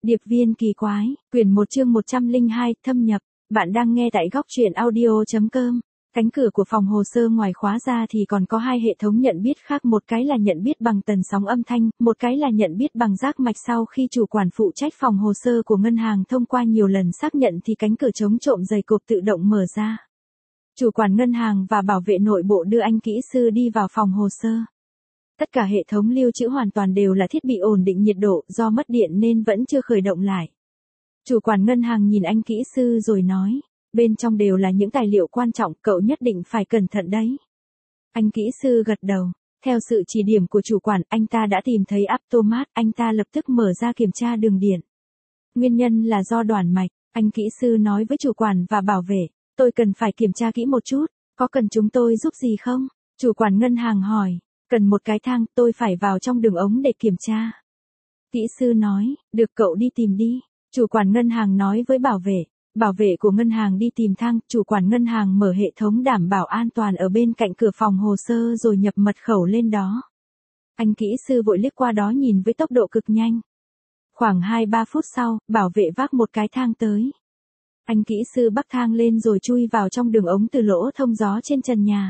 Điệp viên kỳ quái, quyển 1 chương 102, thâm nhập. Bạn đang nghe tại góc truyện audio.com. Cánh cửa của phòng hồ sơ ngoài khóa ra thì còn có hai hệ thống nhận biết khác, một cái là nhận biết bằng tần sóng âm thanh, một cái là nhận biết bằng giác mạch. Sau khi chủ quản phụ trách phòng hồ sơ của ngân hàng thông qua nhiều lần xác nhận thì cánh cửa chống trộm dày cộp tự động mở ra. Chủ quản ngân hàng và bảo vệ nội bộ đưa anh kỹ sư đi vào phòng hồ sơ. Tất cả hệ thống lưu trữ hoàn toàn đều là thiết bị ổn định nhiệt độ, do mất điện nên vẫn chưa khởi động lại. Chủ quản ngân hàng nhìn anh kỹ sư rồi nói, bên trong đều là những tài liệu quan trọng, cậu nhất định phải cẩn thận đấy. Anh kỹ sư gật đầu, theo sự chỉ điểm của chủ quản, anh ta đã tìm thấy Aptomat, anh ta lập tức mở ra kiểm tra đường điện. Nguyên nhân là do đoản mạch, anh kỹ sư nói với chủ quản và bảo vệ, tôi cần phải kiểm tra kỹ một chút, có cần chúng tôi giúp gì không? Chủ quản ngân hàng hỏi. Cần một cái thang, tôi phải vào trong đường ống để kiểm tra. Kỹ sư nói, được, cậu đi tìm đi. Chủ quản ngân hàng nói với bảo vệ của ngân hàng đi tìm thang. Chủ quản ngân hàng mở hệ thống đảm bảo an toàn ở bên cạnh cửa phòng hồ sơ rồi nhập mật khẩu lên đó. Anh kỹ sư vội liếc qua đó nhìn với tốc độ cực nhanh. Khoảng 2-3 phút sau, bảo vệ vác một cái thang tới. Anh kỹ sư bắc thang lên rồi chui vào trong đường ống từ lỗ thông gió trên trần nhà.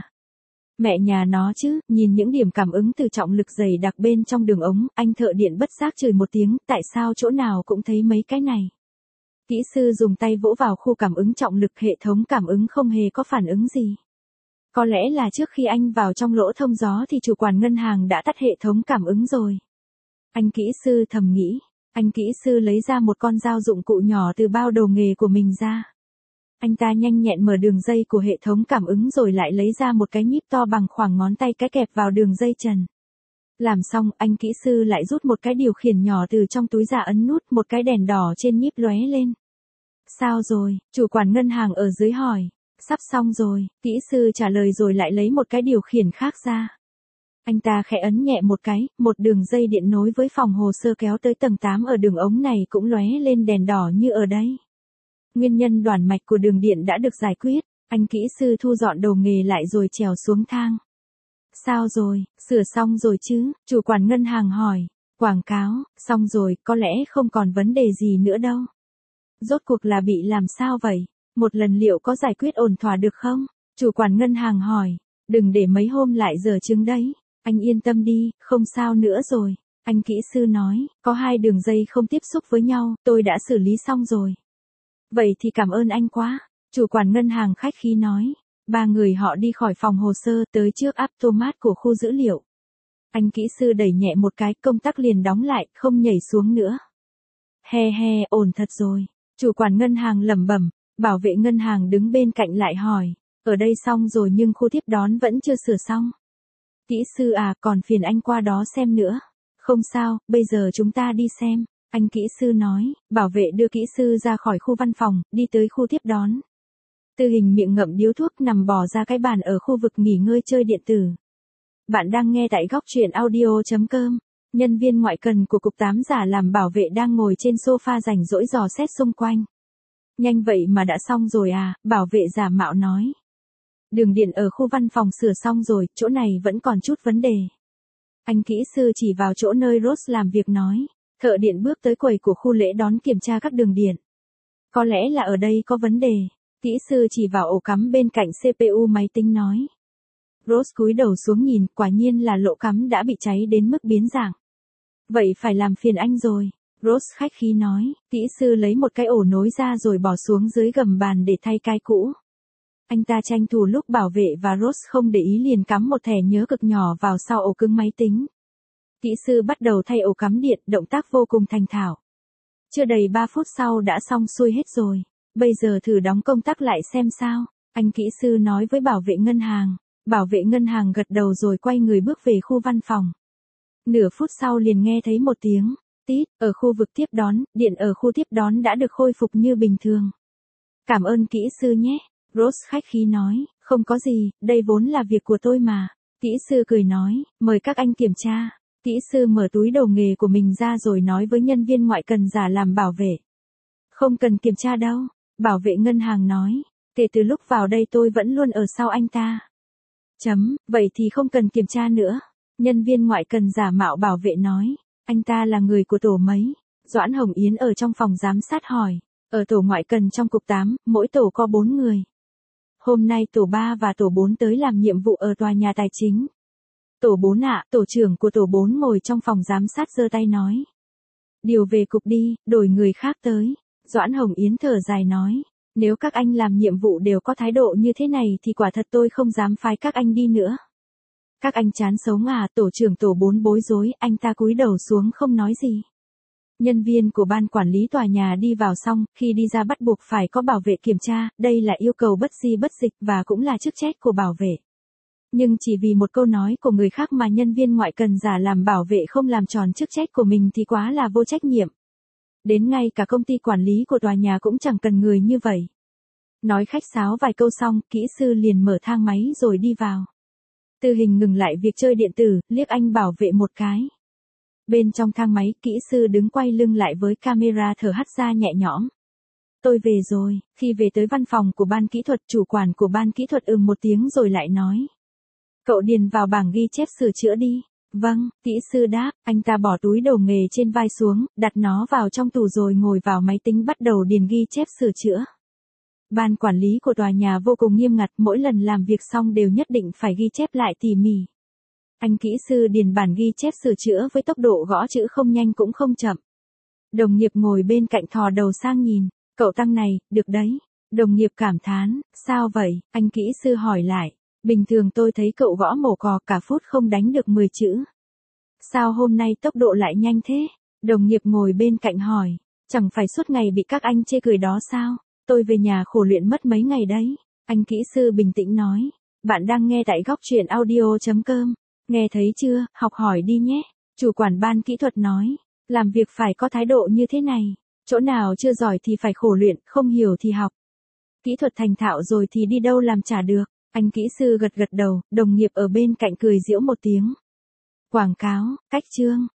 Mẹ nhà nó chứ, nhìn những điểm cảm ứng từ trọng lực dày đặc bên trong đường ống, anh thợ điện bất giác chửi một tiếng, tại sao chỗ nào cũng thấy mấy cái này. Kỹ sư dùng tay vỗ vào khu cảm ứng trọng lực, hệ thống cảm ứng không hề có phản ứng gì. Có lẽ là trước khi anh vào trong lỗ thông gió thì chủ quản ngân hàng đã tắt hệ thống cảm ứng rồi. Anh kỹ sư thầm nghĩ, anh kỹ sư lấy ra một con dao dụng cụ nhỏ từ bao đồ nghề của mình ra. Anh ta nhanh nhẹn mở đường dây của hệ thống cảm ứng rồi lại lấy ra một cái nhíp to bằng khoảng ngón tay cái kẹp vào đường dây trần. Làm xong, anh kỹ sư lại rút một cái điều khiển nhỏ từ trong túi ra, ấn nút, một cái đèn đỏ trên nhíp lóe lên. Sao rồi? Chủ quản ngân hàng ở dưới hỏi. Sắp xong rồi, kỹ sư trả lời rồi lại lấy một cái điều khiển khác ra. Anh ta khẽ ấn nhẹ một cái, một đường dây điện nối với phòng hồ sơ kéo tới tầng 8 ở đường ống này cũng lóe lên đèn đỏ như ở đây. Nguyên nhân đoản mạch của đường điện đã được giải quyết, anh kỹ sư thu dọn đồ nghề lại rồi trèo xuống thang. Sao rồi, sửa xong rồi chứ? Chủ quản ngân hàng hỏi. Quảng cáo, xong rồi, có lẽ không còn vấn đề gì nữa đâu. Rốt cuộc là bị làm sao vậy? Một lần liệu có giải quyết ổn thỏa được không? Chủ quản ngân hàng hỏi. Đừng để mấy hôm lại dở chứng đấy. Anh yên tâm đi, không sao nữa rồi. Anh kỹ sư nói, có hai đường dây không tiếp xúc với nhau, tôi đã xử lý xong rồi. Vậy thì cảm ơn anh quá, chủ quản ngân hàng khách khí nói. Ba người họ đi khỏi phòng hồ sơ tới trước Aptomat của khu dữ liệu. Anh kỹ sư đẩy nhẹ một cái, công tắc liền đóng lại, không nhảy xuống nữa. He he, ổn thật rồi. Chủ quản ngân hàng lẩm bẩm, bảo vệ ngân hàng đứng bên cạnh lại hỏi. Ở đây xong rồi nhưng khu tiếp đón vẫn chưa sửa xong. Kỹ sư à, còn phiền anh qua đó xem nữa. Không sao, bây giờ chúng ta đi xem. Anh kỹ sư nói, bảo vệ đưa kỹ sư ra khỏi khu văn phòng, đi tới khu tiếp đón. Tư Hình miệng ngậm điếu thuốc nằm bò ra cái bàn ở khu vực nghỉ ngơi chơi điện tử. Bạn đang nghe tại góc truyện audio.com. Nhân viên ngoại cần của cục 8 giả làm bảo vệ đang ngồi trên sofa rảnh rỗi dò xét xung quanh. Nhanh vậy mà đã xong rồi à, bảo vệ giả mạo nói. Đường điện ở khu văn phòng sửa xong rồi, chỗ này vẫn còn chút vấn đề. Anh kỹ sư chỉ vào chỗ nơi Rose làm việc nói. Thợ điện bước tới quầy của khu lễ đón kiểm tra các đường điện. Có lẽ là ở đây có vấn đề. Kỹ sư chỉ vào ổ cắm bên cạnh CPU máy tính nói. Rose cúi đầu xuống nhìn, quả nhiên là lỗ cắm đã bị cháy đến mức biến dạng. Vậy phải làm phiền anh rồi. Rose khách khí nói. Kỹ sư lấy một cái ổ nối ra rồi bỏ xuống dưới gầm bàn để thay cái cũ. Anh ta tranh thủ lúc bảo vệ và Rose không để ý liền cắm một thẻ nhớ cực nhỏ vào sau ổ cứng máy tính. Kỹ sư bắt đầu thay ổ cắm điện, động tác vô cùng thành thạo. Chưa đầy 3 phút sau đã xong xuôi hết rồi. Bây giờ thử đóng công tắc lại xem sao. Anh kỹ sư nói với bảo vệ ngân hàng. Bảo vệ ngân hàng gật đầu rồi quay người bước về khu văn phòng. Nửa phút sau liền nghe thấy một tiếng tít ở khu vực tiếp đón, điện ở khu tiếp đón đã được khôi phục như bình thường. Cảm ơn kỹ sư nhé. Rose khách khí nói, không có gì, đây vốn là việc của tôi mà. Kỹ sư cười nói, mời các anh kiểm tra. Kỹ sư mở túi đồ nghề của mình ra rồi nói với nhân viên ngoại cần giả làm bảo vệ. Không cần kiểm tra đâu, bảo vệ ngân hàng nói. Kể từ lúc vào đây tôi vẫn luôn ở sau anh ta. Vậy thì không cần kiểm tra nữa. Nhân viên ngoại cần giả mạo bảo vệ nói. Anh ta là người của tổ mấy. Doãn Hồng Yến ở trong phòng giám sát hỏi. Ở tổ ngoại cần trong cục 8, mỗi tổ có 4 người. Hôm nay tổ 3 và tổ 4 tới làm nhiệm vụ ở tòa nhà tài chính. Tổ 4 ạ, tổ trưởng của tổ 4 ngồi trong phòng giám sát giơ tay nói. Điều về cục đi, đổi người khác tới. Doãn Hồng Yến thở dài nói. Nếu các anh làm nhiệm vụ đều có thái độ như thế này thì quả thật tôi không dám phái các anh đi nữa. Các anh chán sống à, tổ trưởng tổ 4 bối rối, anh ta cúi đầu xuống không nói gì. Nhân viên của ban quản lý tòa nhà đi vào xong, khi đi ra bắt buộc phải có bảo vệ kiểm tra, đây là yêu cầu bất di bất dịch và cũng là chức trách của bảo vệ. Nhưng chỉ vì một câu nói của người khác mà nhân viên ngoại cần giả làm bảo vệ không làm tròn chức trách của mình thì quá là vô trách nhiệm. Đến ngay cả công ty quản lý của tòa nhà cũng chẳng cần người như vậy. Nói khách sáo vài câu xong, kỹ sư liền mở thang máy rồi đi vào. Tư Hình ngừng lại việc chơi điện tử, liếc anh bảo vệ một cái. Bên trong thang máy, kỹ sư đứng quay lưng lại với camera thở hắt ra nhẹ nhõm. Tôi về rồi. Khi về tới văn phòng của ban kỹ thuật, chủ quản của ban kỹ thuật một tiếng rồi lại nói. Cậu điền vào bảng ghi chép sửa chữa đi. Vâng, kỹ sư đáp, anh ta bỏ túi đồ nghề trên vai xuống, đặt nó vào trong tủ rồi ngồi vào máy tính bắt đầu điền ghi chép sửa chữa. Ban quản lý của tòa nhà vô cùng nghiêm ngặt, mỗi lần làm việc xong đều nhất định phải ghi chép lại tỉ mỉ. Anh kỹ sư điền bản ghi chép sửa chữa với tốc độ gõ chữ không nhanh cũng không chậm. Đồng nghiệp ngồi bên cạnh thò đầu sang nhìn, cậu Tăng này, được đấy. Đồng nghiệp cảm thán, sao vậy, anh kỹ sư hỏi lại. Bình thường tôi thấy cậu gõ mổ cò cả phút không đánh được 10 chữ. Sao hôm nay tốc độ lại nhanh thế? Đồng nghiệp ngồi bên cạnh hỏi, chẳng phải suốt ngày bị các anh chê cười đó sao? Tôi về nhà khổ luyện mất mấy ngày đấy. Anh kỹ sư bình tĩnh nói, bạn đang nghe tại góc truyện audio.com. Nghe thấy chưa, học hỏi đi nhé. Chủ quản ban kỹ thuật nói, làm việc phải có thái độ như thế này. Chỗ nào chưa giỏi thì phải khổ luyện, không hiểu thì học. Kỹ thuật thành thạo rồi thì đi đâu làm chả được. Anh kỹ sư gật gật đầu, đồng nghiệp ở bên cạnh cười giễu một tiếng. Quảng cáo, cách chương.